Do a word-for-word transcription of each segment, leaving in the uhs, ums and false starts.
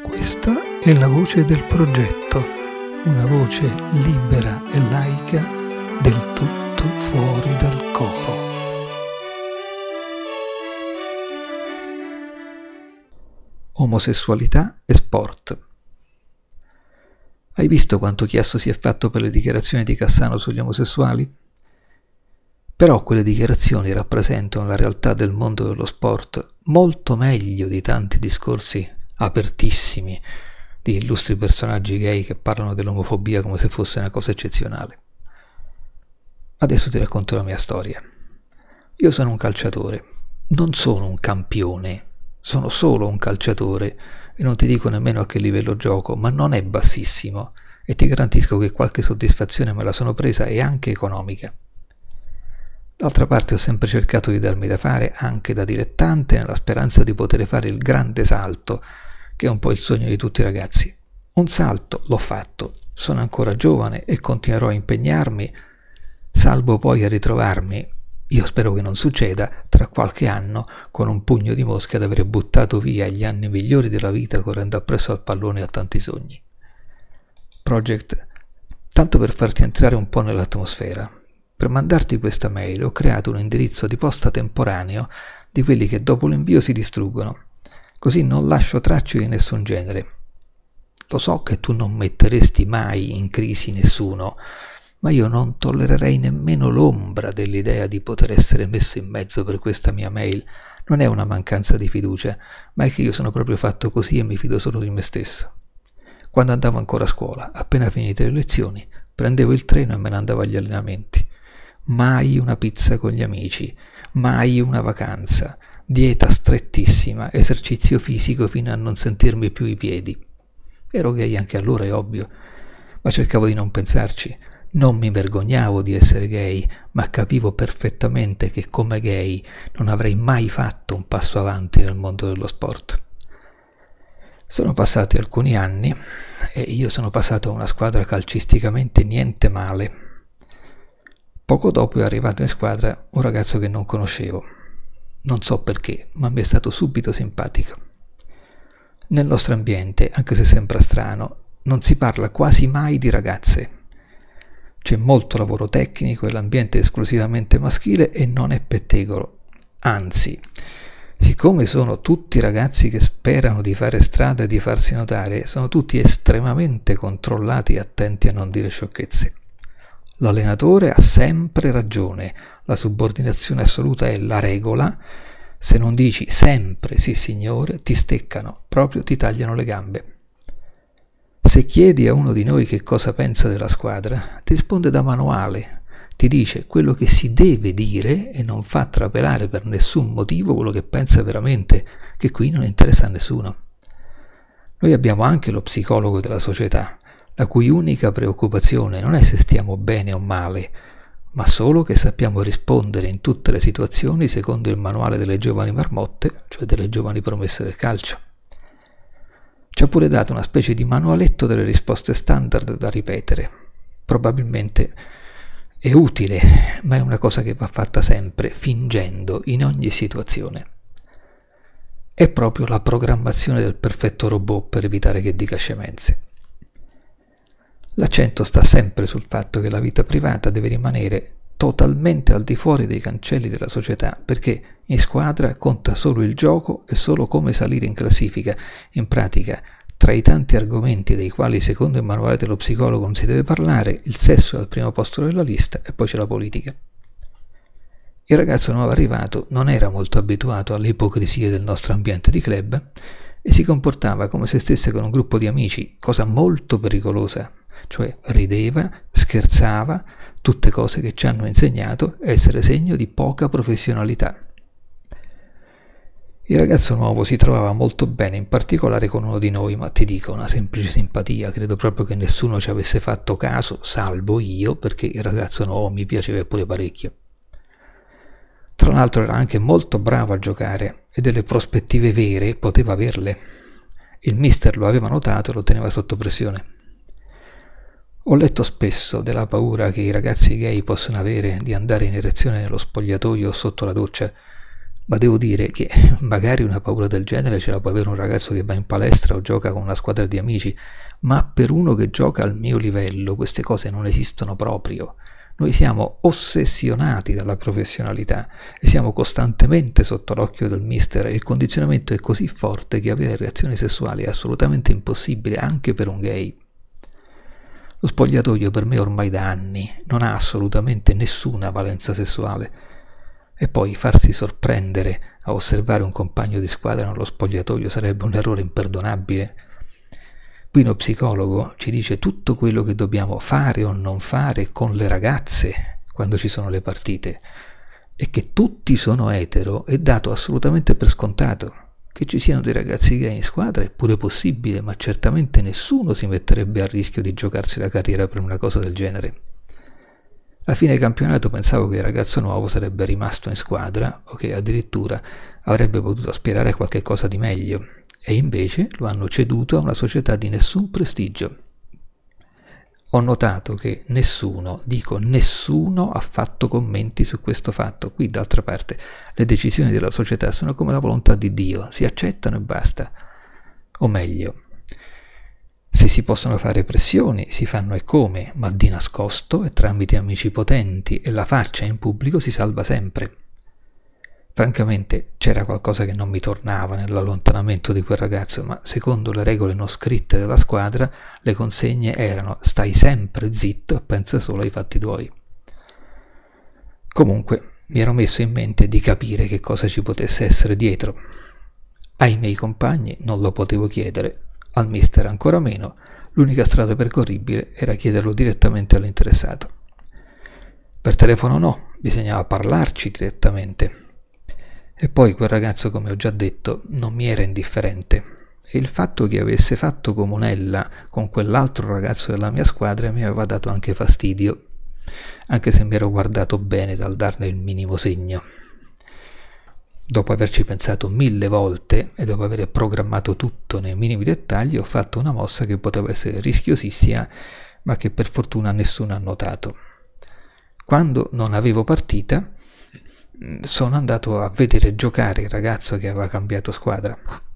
Questa è la voce del progetto, una voce libera e laica, del tutto fuori dal coro. Omosessualità e sport. Hai visto quanto chiasso si è fatto per le dichiarazioni di Cassano sugli omosessuali? Però quelle dichiarazioni rappresentano la realtà del mondo dello sport molto meglio di tanti discorsi apertissimi di illustri personaggi gay che parlano dell'omofobia come se fosse una cosa eccezionale. Adesso ti racconto la mia storia. Io sono un calciatore, non sono un campione, sono solo un calciatore e non ti dico nemmeno a che livello gioco, ma non è bassissimo e ti garantisco che qualche soddisfazione me la sono presa e anche economica. D'altra parte ho sempre cercato di darmi da fare anche da dilettante nella speranza di poter fare il grande salto, che è un po' il sogno di tutti i ragazzi. Un salto l'ho fatto, sono ancora giovane e continuerò a impegnarmi, salvo poi a ritrovarmi, io spero che non succeda, tra qualche anno con un pugno di mosche ad aver buttato via gli anni migliori della vita correndo appresso al pallone e a tanti sogni. Project, tanto per farti entrare un po' nell'atmosfera, per mandarti questa mail ho creato un indirizzo di posta temporaneo di quelli che dopo l'invio si distruggono, così non lascio tracce di nessun genere. Lo so che tu non metteresti mai in crisi nessuno, ma io non tollererei nemmeno l'ombra dell'idea di poter essere messo in mezzo per questa mia mail. Non è una mancanza di fiducia, ma è che io sono proprio fatto così e mi fido solo di me stesso. Quando andavo ancora a scuola, appena finite le lezioni, prendevo il treno e me ne andavo agli allenamenti. Mai una pizza con gli amici, mai una vacanza, dieta strettissima, esercizio fisico fino a non sentirmi più i piedi. Ero gay anche allora, è ovvio, ma cercavo di non pensarci. Non mi vergognavo di essere gay, ma capivo perfettamente che come gay non avrei mai fatto un passo avanti nel mondo dello sport. Sono passati alcuni anni e io sono passato a una squadra calcisticamente niente male. Poco dopo è arrivato in squadra un ragazzo che non conoscevo. Non so perché, ma mi è stato subito simpatico. Nel nostro ambiente, anche se sembra strano, non si parla quasi mai di ragazze. C'è molto lavoro tecnico e l'ambiente è esclusivamente maschile e non è pettegolo. Anzi, siccome sono tutti ragazzi che sperano di fare strada e di farsi notare, sono tutti estremamente controllati e attenti a non dire sciocchezze. L'allenatore ha sempre ragione, la subordinazione assoluta è la regola, se non dici sempre sì signore ti steccano, proprio ti tagliano le gambe. Se chiedi a uno di noi che cosa pensa della squadra, ti risponde da manuale, ti dice quello che si deve dire e non fa trapelare per nessun motivo quello che pensa veramente, che qui non interessa a nessuno. Noi abbiamo anche lo psicologo della società, la cui unica preoccupazione non è se stiamo bene o male, ma solo che sappiamo rispondere in tutte le situazioni secondo il manuale delle giovani marmotte, cioè delle giovani promesse del calcio. Ci ha pure dato una specie di manualetto delle risposte standard da ripetere. Probabilmente è utile, ma è una cosa che va fatta sempre, fingendo, in ogni situazione. È proprio la programmazione del perfetto robot per evitare che dica scemenze. L'accento sta sempre sul fatto che la vita privata deve rimanere totalmente al di fuori dei cancelli della società, perché in squadra conta solo il gioco e solo come salire in classifica. In pratica, tra i tanti argomenti dei quali secondo il manuale dello psicologo non si deve parlare, il sesso è al primo posto della lista e poi c'è la politica. Il ragazzo nuovo arrivato non era molto abituato alle ipocrisie del nostro ambiente di club e si comportava come se stesse con un gruppo di amici, cosa molto pericolosa. Cioè rideva, scherzava, tutte cose che ci hanno insegnato essere segno di poca professionalità. Il ragazzo nuovo si trovava molto bene, in particolare con uno di noi, ma ti dico, una semplice simpatia, credo proprio che nessuno ci avesse fatto caso, salvo io, perché il ragazzo nuovo mi piaceva pure parecchio. Tra l'altro era anche molto bravo a giocare e delle prospettive vere poteva averle. Il mister lo aveva notato e lo teneva sotto pressione. Ho letto spesso della paura che i ragazzi gay possono avere di andare in erezione nello spogliatoio o sotto la doccia. Ma devo dire che magari una paura del genere ce la può avere un ragazzo che va in palestra o gioca con una squadra di amici, ma per uno che gioca al mio livello queste cose non esistono proprio. Noi siamo ossessionati dalla professionalità e siamo costantemente sotto l'occhio del mister e il condizionamento è così forte che avere reazioni sessuali è assolutamente impossibile anche per un gay. Lo spogliatoio per me ormai da anni non ha assolutamente nessuna valenza sessuale e poi farsi sorprendere a osservare un compagno di squadra nello spogliatoio sarebbe un errore imperdonabile. Qui uno psicologo ci dice tutto quello che dobbiamo fare o non fare con le ragazze quando ci sono le partite e che tutti sono etero è dato assolutamente per scontato. Che ci siano dei ragazzi gay in squadra è pure possibile, ma certamente nessuno si metterebbe a rischio di giocarsi la carriera per una cosa del genere. A fine campionato pensavo che il ragazzo nuovo sarebbe rimasto in squadra o che addirittura avrebbe potuto aspirare a qualche cosa di meglio. E invece lo hanno ceduto a una società di nessun prestigio. Ho notato che nessuno, dico nessuno, ha fatto commenti su questo fatto. Qui, d'altra parte, le decisioni della società sono come la volontà di Dio, si accettano e basta. O meglio, se si possono fare pressioni, si fanno e come, ma di nascosto e tramite amici potenti, e la faccia in pubblico si salva sempre. Francamente c'era qualcosa che non mi tornava nell'allontanamento di quel ragazzo, ma secondo le regole non scritte della squadra le consegne erano stai sempre zitto e pensa solo ai fatti tuoi. Comunque mi ero messo in mente di capire che cosa ci potesse essere dietro. Ai miei compagni non lo potevo chiedere, al mister ancora meno, l'unica strada percorribile era chiederlo direttamente all'interessato. Per telefono no, bisognava parlarci direttamente. E poi quel ragazzo, come ho già detto, non mi era indifferente e il fatto che avesse fatto comunella con quell'altro ragazzo della mia squadra mi aveva dato anche fastidio, anche se mi ero guardato bene dal darne il minimo segno. Dopo averci pensato mille volte e dopo aver programmato tutto nei minimi dettagli, ho fatto una mossa che poteva essere rischiosissima, ma che per fortuna nessuno ha notato. Quando non avevo partita, sono andato a vedere giocare il ragazzo che aveva cambiato squadra.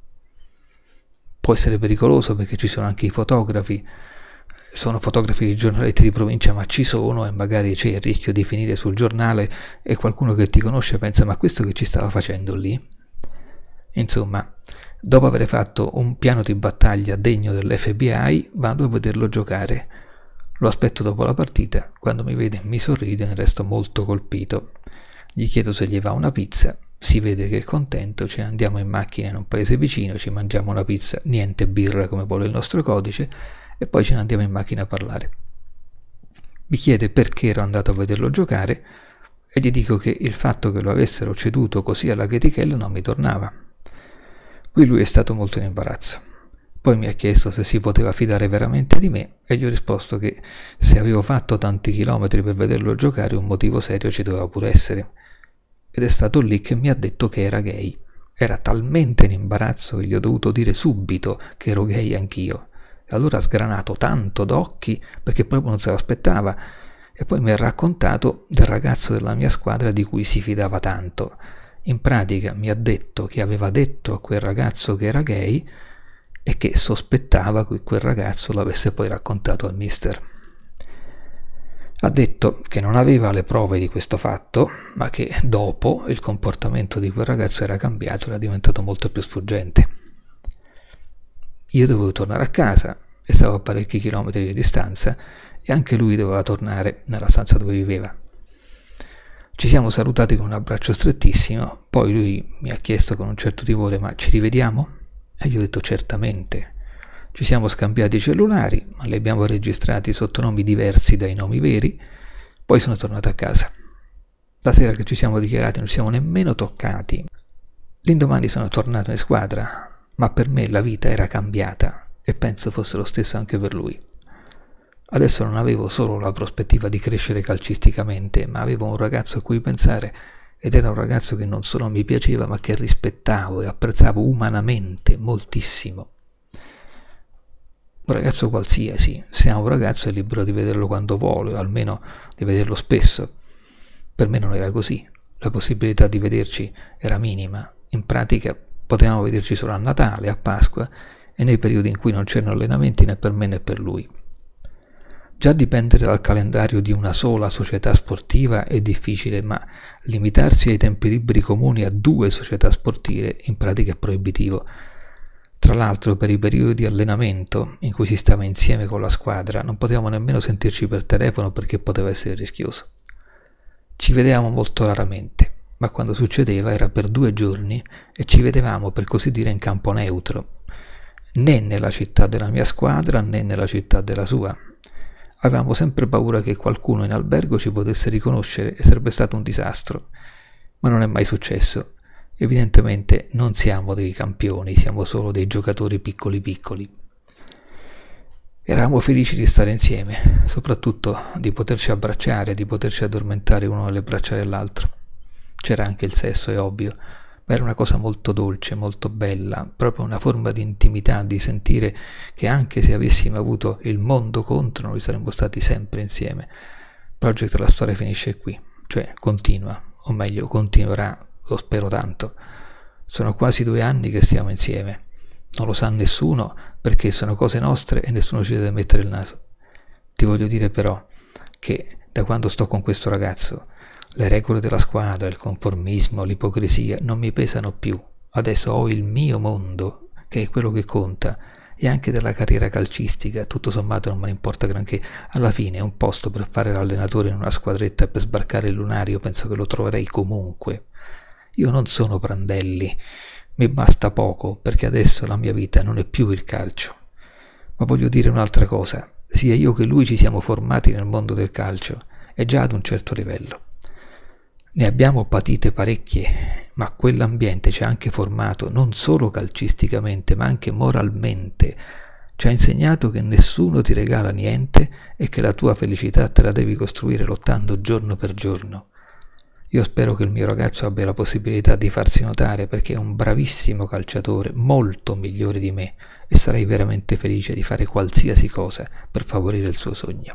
Può essere pericoloso perché ci sono anche i fotografi, sono fotografi di giornaletti di provincia, ma ci sono e magari c'è il rischio di finire sul giornale e qualcuno che ti conosce pensa ma questo che ci stava facendo lì? Insomma, dopo aver fatto un piano di battaglia degno dell'F B I vado a vederlo giocare. Lo aspetto dopo la partita, quando mi vede mi sorride e ne resto molto colpito. Gli chiedo se gli va una pizza, si vede che è contento, ce ne andiamo in macchina in un paese vicino, ci mangiamo una pizza, niente birra come vuole il nostro codice, e poi ce ne andiamo in macchina a parlare. Mi chiede perché ero andato a vederlo giocare e gli dico che il fatto che lo avessero ceduto così alla chetichella non mi tornava. Qui lui è stato molto in imbarazzo. Poi mi ha chiesto se si poteva fidare veramente di me e gli ho risposto che se avevo fatto tanti chilometri per vederlo giocare un motivo serio ci doveva pure essere. Ed è stato lì che mi ha detto che era gay. Era talmente in imbarazzo che gli ho dovuto dire subito che ero gay anch'io. E allora ha sgranato tanto d'occhi perché proprio non se l'aspettava. E poi mi ha raccontato del ragazzo della mia squadra di cui si fidava tanto. In pratica mi ha detto che aveva detto a quel ragazzo che era gay e che sospettava che quel ragazzo l'avesse poi raccontato al mister. Ha detto che non aveva le prove di questo fatto, ma che dopo il comportamento di quel ragazzo era cambiato, era diventato molto più sfuggente. Io dovevo tornare a casa e stavo a parecchi chilometri di distanza e anche lui doveva tornare nella stanza dove viveva. Ci siamo salutati con un abbraccio strettissimo, poi lui mi ha chiesto con un certo timore ma ci rivediamo? E gli ho detto certamente. Ci siamo scambiati i cellulari, ma li abbiamo registrati sotto nomi diversi dai nomi veri, poi sono tornato a casa. La sera che ci siamo dichiarati non ci siamo nemmeno toccati. L'indomani sono tornato in squadra, ma per me la vita era cambiata e penso fosse lo stesso anche per lui. Adesso non avevo solo la prospettiva di crescere calcisticamente, ma avevo un ragazzo a cui pensare ed era un ragazzo che non solo mi piaceva, ma che rispettavo e apprezzavo umanamente moltissimo. Un ragazzo qualsiasi, se ha un ragazzo è libero di vederlo quando vuole, o almeno di vederlo spesso. Per me non era così. la possibilità di vederci era minima. In pratica potevamo vederci solo a Natale, a Pasqua e nei periodi in cui non c'erano allenamenti né per me né per lui. Già dipendere dal calendario di una sola società sportiva è difficile, ma limitarsi ai tempi liberi comuni a due società sportive in pratica è proibitivo. Tra l'altro, per i periodi di allenamento in cui si stava insieme con la squadra non potevamo nemmeno sentirci per telefono perché poteva essere rischioso. Ci vedevamo molto raramente, ma quando succedeva era per due giorni e ci vedevamo, per così dire, in campo neutro, né nella città della mia squadra né nella città della sua. Avevamo sempre paura che qualcuno in albergo ci potesse riconoscere e sarebbe stato un disastro, ma non è mai successo. Evidentemente non siamo dei campioni, siamo solo dei giocatori piccoli piccoli. Eravamo felici di stare insieme, soprattutto di poterci abbracciare, di poterci addormentare uno nelle braccia dell'altro. C'era anche il sesso, è ovvio, ma era una cosa molto dolce, molto bella, proprio una forma di intimità, di sentire che anche se avessimo avuto il mondo contro noi saremmo stati sempre insieme. Project La Storia finisce qui, cioè continua, o meglio continuerà, lo spero tanto. Sono quasi due anni che stiamo insieme. Non lo sa nessuno perché sono cose nostre e nessuno ci deve mettere il naso. Ti voglio dire però che da quando sto con questo ragazzo le regole della squadra, il conformismo, l'ipocrisia non mi pesano più. Adesso ho il mio mondo, che è quello che conta, e anche della carriera calcistica, tutto sommato non me ne importa granché. Alla fine un posto per fare l'allenatore in una squadretta e per sbarcare il lunario penso che lo troverei comunque. Io non sono Prandelli, mi basta poco perché adesso la mia vita non è più il calcio. Ma voglio dire un'altra cosa, sia io che lui ci siamo formati nel mondo del calcio e già ad un certo livello. Ne abbiamo patite parecchie, ma quell'ambiente ci ha anche formato non solo calcisticamente ma anche moralmente. Ci ha insegnato che nessuno ti regala niente e che la tua felicità te la devi costruire lottando giorno per giorno. Io spero che il mio ragazzo abbia la possibilità di farsi notare perché è un bravissimo calciatore, molto migliore di me, e sarei veramente felice di fare qualsiasi cosa per favorire il suo sogno.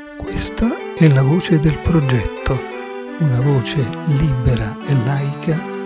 Questa è la voce del progetto, una voce libera e laica